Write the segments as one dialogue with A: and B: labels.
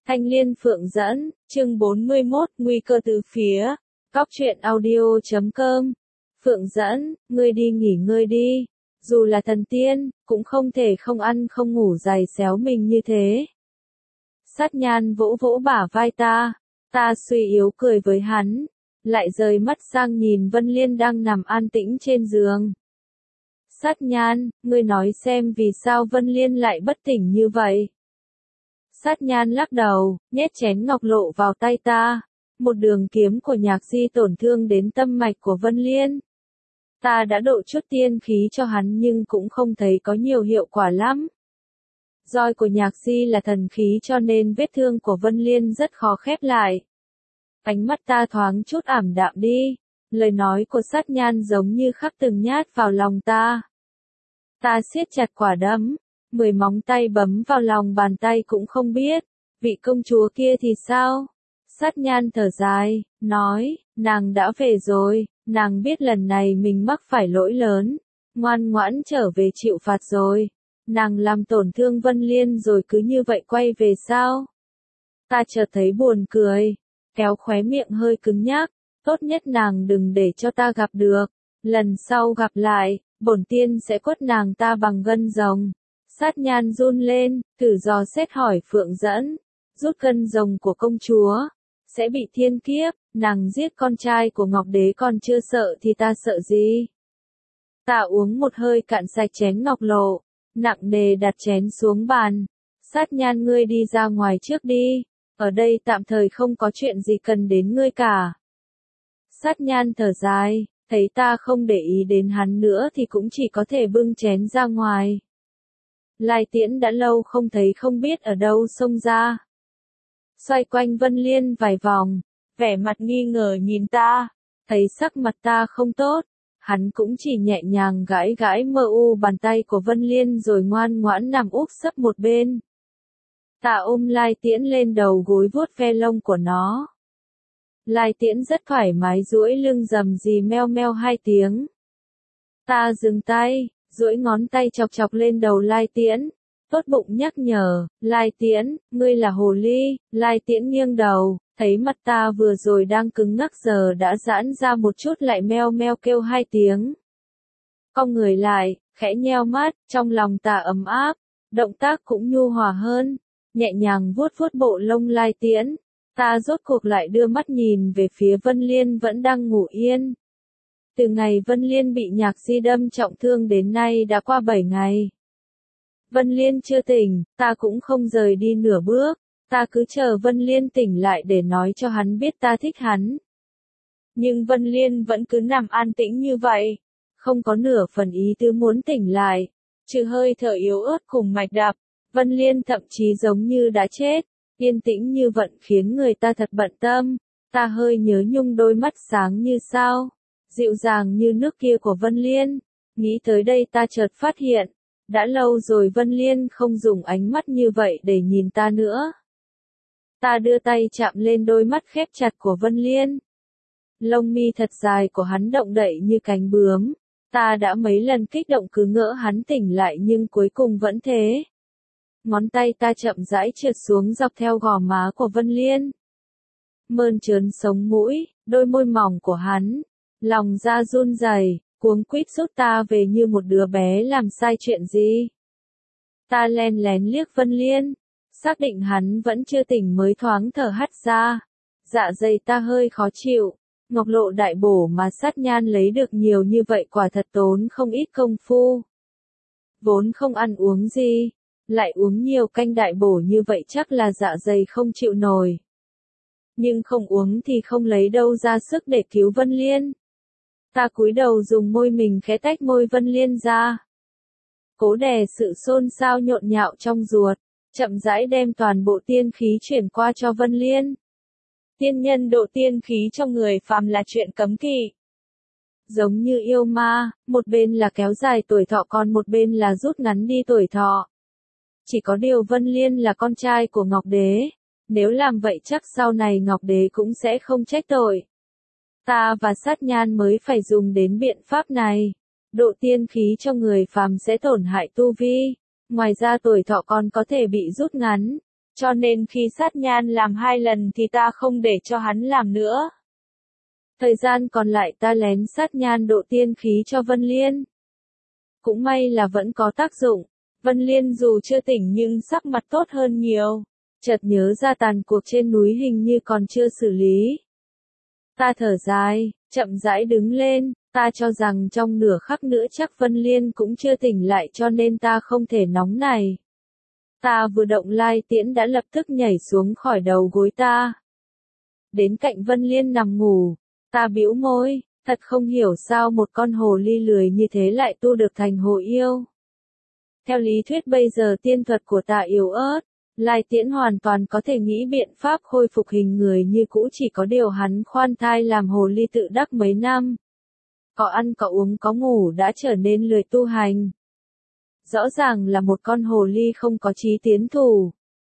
A: Thanh Liên Phượng dẫn, chương 41, nguy cơ từ phía. Cóc truyện audio.com. Phượng dẫn, ngươi đi nghỉ ngơi đi. Dù là thần tiên, cũng không thể không ăn không ngủ giày xéo mình như thế. Sát Nhan vỗ vỗ bả vai ta. Ta suy yếu cười với hắn. Lại rời mắt sang nhìn Vân Liên đang nằm an tĩnh trên giường. Sát Nhan, ngươi nói xem vì sao Vân Liên lại bất tỉnh như vậy. Sát Nhan lắc đầu, nhét chén ngọc lộ vào tay ta. Một đường kiếm của Nhạc Di tổn thương đến tâm mạch của Vân Liên. Ta đã độ chút tiên khí cho hắn nhưng cũng không thấy có nhiều hiệu quả lắm. Roi của Nhạc Di là thần khí cho nên vết thương của Vân Liên rất khó khép lại. Ánh mắt ta thoáng chút ảm đạm đi. Lời nói của Sát Nhan giống như khắc từng nhát vào lòng ta. Ta siết chặt quả đấm. 10 móng tay bấm vào lòng bàn tay cũng không biết. Vị công chúa kia thì sao? Sát Nhan thở dài, nói, nàng đã về rồi, nàng biết lần này mình mắc phải lỗi lớn. Ngoan ngoãn trở về chịu phạt rồi. Nàng làm tổn thương Vân Liên rồi cứ như vậy quay về sao? Ta chợt thấy buồn cười. Kéo khóe miệng hơi cứng nhắc. Tốt nhất nàng đừng để cho ta gặp được. Lần sau gặp lại, bổn tiên sẽ quất nàng ta bằng gân rồng. Sát Nhan run lên, thử dò xét hỏi Phượng dẫn. Rút gân rồng của công chúa. Sẽ bị thiên kiếp, nàng giết con trai của Ngọc Đế còn chưa sợ thì ta sợ gì? Ta uống một hơi cạn sạch chén ngọc lộ. Nặng nề đặt chén xuống bàn. Sát Nhan ngươi đi ra ngoài trước đi. Ở đây tạm thời không có chuyện gì cần đến ngươi cả. Sát Nhan thở dài, thấy ta không để ý đến hắn nữa thì cũng chỉ có thể bưng chén ra ngoài. Lai Tiễn đã lâu không thấy không biết ở đâu xông ra. Xoay quanh Vân Liên vài vòng, vẻ mặt nghi ngờ nhìn ta, thấy sắc mặt ta không tốt. Hắn cũng chỉ nhẹ nhàng gãi gãi mờ u bàn tay của Vân Liên rồi ngoan ngoãn nằm úp sấp một bên. Ta ôm Lai Tiễn lên đầu gối vuốt ve lông của nó. Lai Tiễn rất thoải mái duỗi lưng rầm rì meo meo 2 tiếng. Ta dừng tay, duỗi ngón tay chọc chọc lên đầu Lai Tiễn. Tốt bụng nhắc nhở, Lai Tiễn, ngươi là hồ ly. Lai Tiễn nghiêng đầu, thấy mặt ta vừa rồi đang cứng ngắc giờ đã giãn ra một chút lại meo meo kêu 2 tiếng. Cong người lại, khẽ nheo mắt, trong lòng ta ấm áp, động tác cũng nhu hòa hơn, nhẹ nhàng vuốt vuốt bộ lông Lai Tiễn. Ta rốt cuộc lại đưa mắt nhìn về phía Vân Liên vẫn đang ngủ yên. Từ ngày Vân Liên bị Nhạc Di đâm trọng thương đến nay đã qua 7 ngày. Vân Liên chưa tỉnh, ta cũng không rời đi nửa bước, ta cứ chờ Vân Liên tỉnh lại để nói cho hắn biết ta thích hắn. Nhưng Vân Liên vẫn cứ nằm an tĩnh như vậy, không có nửa phần ý tứ muốn tỉnh lại, trừ hơi thở yếu ớt cùng mạch đập. Vân Liên thậm chí giống như đã chết, yên tĩnh như vậy khiến người ta thật bận tâm. Ta hơi nhớ nhung đôi mắt sáng như sao, dịu dàng như nước kia của Vân Liên. Nghĩ tới đây ta chợt phát hiện, đã lâu rồi Vân Liên không dùng ánh mắt như vậy để nhìn ta nữa. Ta đưa tay chạm lên đôi mắt khép chặt của Vân Liên. Lông mi thật dài của hắn động đậy như cánh bướm. Ta đã mấy lần kích động cứ ngỡ hắn tỉnh lại nhưng cuối cùng vẫn thế. Ngón tay ta chậm rãi trượt xuống dọc theo gò má của Vân Liên. Mơn trớn sống mũi, đôi môi mỏng của hắn. Lòng da run rẩy, cuống quýt rút ta về như một đứa bé làm sai chuyện gì. Ta len lén liếc Vân Liên, xác định hắn vẫn chưa tỉnh mới thoáng thở hắt ra. Dạ dày ta hơi khó chịu, ngọc lộ đại bổ mà Sát Nhan lấy được nhiều như vậy quả thật tốn không ít công phu. Vốn không ăn uống gì, lại uống nhiều canh đại bổ như vậy chắc là dạ dày không chịu nổi. Nhưng không uống thì không lấy đâu ra sức để cứu Vân Liên. Ta cúi đầu dùng môi mình khẽ tách môi Vân Liên ra. Cố đè sự xôn xao nhộn nhạo trong ruột, chậm rãi đem toàn bộ tiên khí chuyển qua cho Vân Liên. Tiên nhân độ tiên khí cho người phàm là chuyện cấm kỵ. Giống như yêu ma, một bên là kéo dài tuổi thọ còn một bên là rút ngắn đi tuổi thọ. Chỉ có điều Vân Liên là con trai của Ngọc Đế. Nếu làm vậy chắc sau này Ngọc Đế cũng sẽ không trách tội. Ta và Sát Nhan mới phải dùng đến biện pháp này. Độ tiên khí cho người phàm sẽ tổn hại tu vi. Ngoài ra tuổi thọ còn có thể bị rút ngắn. Cho nên khi Sát Nhan làm 2 lần thì ta không để cho hắn làm nữa. Thời gian còn lại ta lén Sát Nhan độ tiên khí cho Vân Liên. Cũng may là vẫn có tác dụng. Vân Liên dù chưa tỉnh nhưng sắc mặt tốt hơn nhiều. Chợt nhớ ra tàn cuộc trên núi hình như còn chưa xử lý. Ta thở dài, chậm rãi đứng lên, ta cho rằng trong nửa khắc nữa chắc Vân Liên cũng chưa tỉnh lại cho nên ta không thể nóng này. Ta vừa động lai tiễn đã lập tức nhảy xuống khỏi đầu gối ta. Đến cạnh Vân Liên nằm ngủ, ta bĩu môi, thật không hiểu sao một con hồ ly lười như thế lại tu được thành hồ yêu. Theo lý thuyết bây giờ tiên thuật của ta yếu ớt, lai tiễn hoàn toàn có thể nghĩ biện pháp khôi phục hình người như cũ, chỉ có điều hắn khoan thai làm hồ ly tự đắc mấy năm. Có ăn có uống có ngủ đã trở nên lười tu hành. Rõ ràng là một con hồ ly không có chí tiến thủ.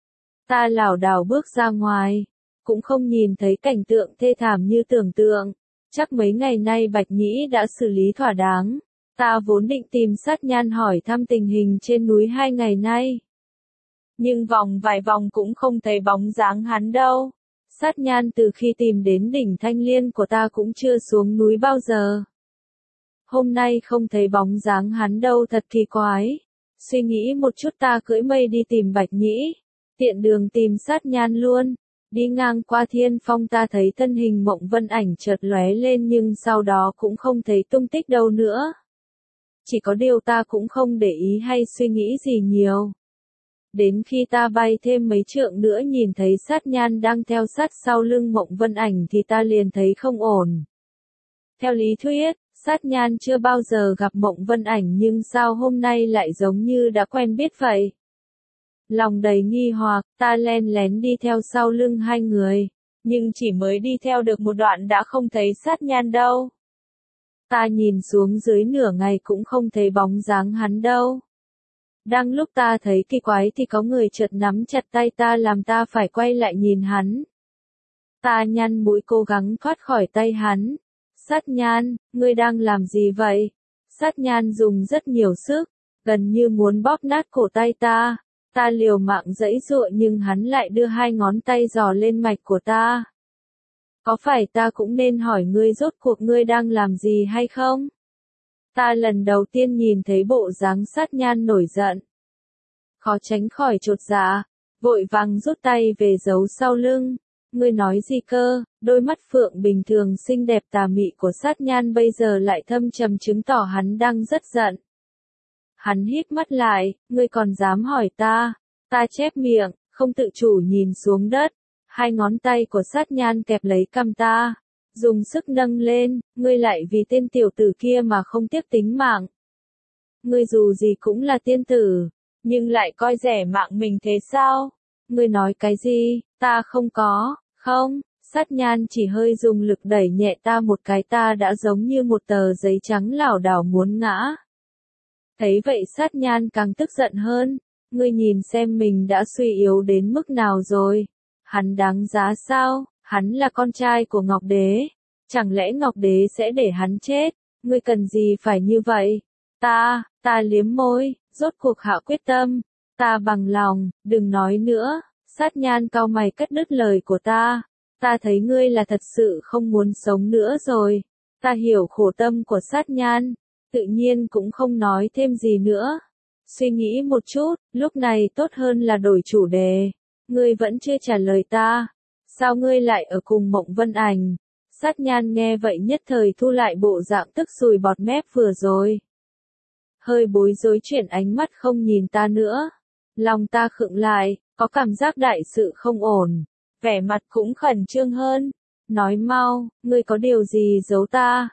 A: Ta lảo đảo bước ra ngoài, cũng không nhìn thấy cảnh tượng thê thảm như tưởng tượng. Chắc mấy ngày nay Bạch Nhĩ đã xử lý thỏa đáng. Ta vốn định tìm Sát Nhan hỏi thăm tình hình trên núi 2 ngày nay. Nhưng vòng vài vòng cũng không thấy bóng dáng hắn đâu. Sát Nhan từ khi tìm đến đỉnh Thanh Liên của ta cũng chưa xuống núi bao giờ. Hôm nay không thấy bóng dáng hắn đâu, thật kỳ quái. Suy nghĩ một chút ta cưỡi mây đi tìm Bạch Nhĩ. Tiện đường tìm Sát Nhan luôn. Đi ngang qua Thiên Phong ta thấy thân hình Mộng Vân Ảnh chợt lóe lên nhưng sau đó cũng không thấy tung tích đâu nữa. Chỉ có điều ta cũng không để ý hay suy nghĩ gì nhiều. Đến khi ta bay thêm mấy trượng nữa nhìn thấy Sát Nhan đang theo sát sau lưng Mộng Vân Ảnh thì ta liền thấy không ổn. Theo lý thuyết, Sát Nhan chưa bao giờ gặp Mộng Vân Ảnh nhưng sao hôm nay lại giống như đã quen biết vậy. Lòng đầy nghi hoặc, ta len lén đi theo sau lưng hai người, nhưng chỉ mới đi theo được một đoạn đã không thấy Sát Nhan đâu. Ta nhìn xuống dưới nửa ngày cũng không thấy bóng dáng hắn đâu. Đang lúc ta thấy kỳ quái thì có người chợt nắm chặt tay ta làm ta phải quay lại nhìn hắn. Ta nhăn mũi cố gắng thoát khỏi tay hắn. Sát Nhan, ngươi đang làm gì vậy? Sát Nhan dùng rất nhiều sức, gần như muốn bóp nát cổ tay ta. Ta liều mạng giãy giụa nhưng hắn lại đưa 2 ngón tay dò lên mạch của ta. Có phải ta cũng nên hỏi ngươi rốt cuộc ngươi đang làm gì hay không? Ta lần đầu tiên nhìn thấy bộ dáng Sát Nhan nổi giận. Khó tránh khỏi chột dạ, vội vàng rút tay về giấu sau lưng. Ngươi nói gì cơ? Đôi mắt phượng bình thường xinh đẹp tà mị của Sát Nhan bây giờ lại thâm trầm chứng tỏ hắn đang rất giận. Hắn hít mắt lại, ngươi còn dám hỏi ta? Ta chép miệng, không tự chủ nhìn xuống đất. 2 ngón tay của Sát Nhan kẹp lấy cằm ta, dùng sức nâng lên, ngươi lại vì tên tiểu tử kia mà không tiếc tính mạng. Ngươi dù gì cũng là tiên tử, nhưng lại coi rẻ mạng mình thế sao? Ngươi nói cái gì? Ta không có, không. Sát Nhan chỉ hơi dùng lực đẩy nhẹ ta một cái, ta đã giống như một tờ giấy trắng lảo đảo muốn ngã. Thấy vậy Sát Nhan càng tức giận hơn. Ngươi nhìn xem mình đã suy yếu đến mức nào rồi. Hắn đáng giá sao? Hắn là con trai của Ngọc Đế. Chẳng lẽ Ngọc Đế sẽ để hắn chết? Ngươi cần gì phải như vậy? Ta liếm môi, rốt cuộc hạ quyết tâm. Ta bằng lòng, đừng nói nữa. Sát Nhan cau mày cắt đứt lời của ta. Ta thấy ngươi là thật sự không muốn sống nữa rồi. Ta hiểu khổ tâm của Sát Nhan. Tự nhiên cũng không nói thêm gì nữa. Suy nghĩ một chút, lúc này tốt hơn là đổi chủ đề. Ngươi vẫn chưa trả lời ta. Sao ngươi lại ở cùng Mộng Vân Ảnh? Sát Nhan nghe vậy nhất thời thu lại bộ dạng tức sùi bọt mép vừa rồi. Hơi bối rối chuyển ánh mắt không nhìn ta nữa. Lòng ta khựng lại, có cảm giác đại sự không ổn. Vẻ mặt cũng khẩn trương hơn. Nói mau, ngươi có điều gì giấu ta?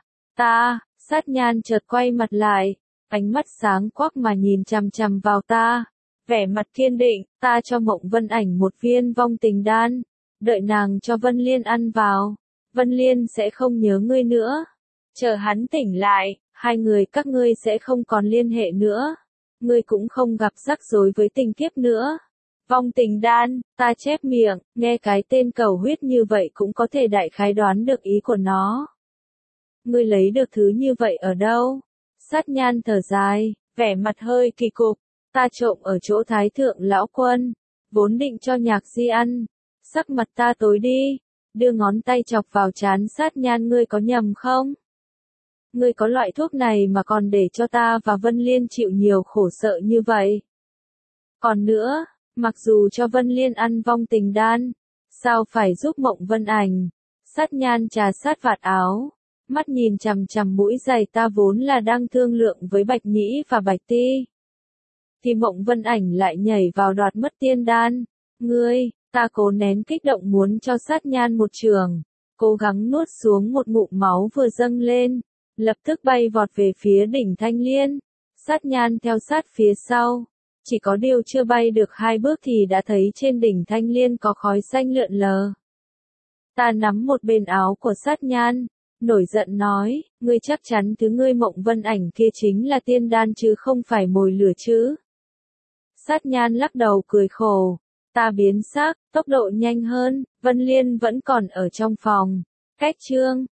A: Sát Nhan chợt quay mặt lại. Ánh mắt sáng quắc mà nhìn chằm chằm vào ta. Vẻ mặt kiên định, ta cho Mộng Vân Ảnh một viên vong tình đan. Đợi nàng cho Vân Liên ăn vào. Vân Liên sẽ không nhớ ngươi nữa. Chờ hắn tỉnh lại, 2 người các ngươi sẽ không còn liên hệ nữa. Ngươi cũng không gặp rắc rối với tình kiếp nữa. Vong tình đan, ta chép miệng, nghe cái tên cầu huyết như vậy cũng có thể đại khái đoán được ý của nó. Ngươi lấy được thứ như vậy ở đâu? Sát Nhan thở dài, vẻ mặt hơi kỳ cục. Ta trộm ở chỗ Thái Thượng Lão Quân. vốn định cho Nhạc Di ăn. Sắc mặt ta tối đi, đưa ngón tay chọc vào trán Sát Nhan, ngươi có nhầm không? Ngươi có loại thuốc này mà còn để cho ta và Vân Liên chịu nhiều khổ sợ như vậy. Còn nữa, mặc dù cho Vân Liên ăn vong tình đan, sao phải giúp Mộng Vân Ảnh? Sát Nhan trà sát vạt áo, mắt nhìn chằm chằm mũi giày ta vốn là đang thương lượng với Bạch Nhĩ và Bạch Ti. Thì Mộng Vân Ảnh lại nhảy vào đoạt mất tiên đan. Ngươi, ta cố nén kích động muốn cho Sát Nhan một trường, cố gắng nuốt xuống một ngụm máu vừa dâng lên, lập tức bay vọt về phía đỉnh Thanh Liên. Sát Nhan theo sát phía sau, chỉ có điều chưa bay được 2 bước thì đã thấy trên đỉnh Thanh Liên có khói xanh lượn lờ. Ta nắm một bên áo của Sát Nhan, nổi giận nói, ngươi chắc chắn thứ ngươi Mộng Vân Ảnh kia chính là tiên đan chứ không phải mồi lửa chứ? Sát Nhan lắc đầu cười khổ, ta biến sắc, tốc độ nhanh hơn, Vân Liên vẫn còn ở trong phòng. Cách chương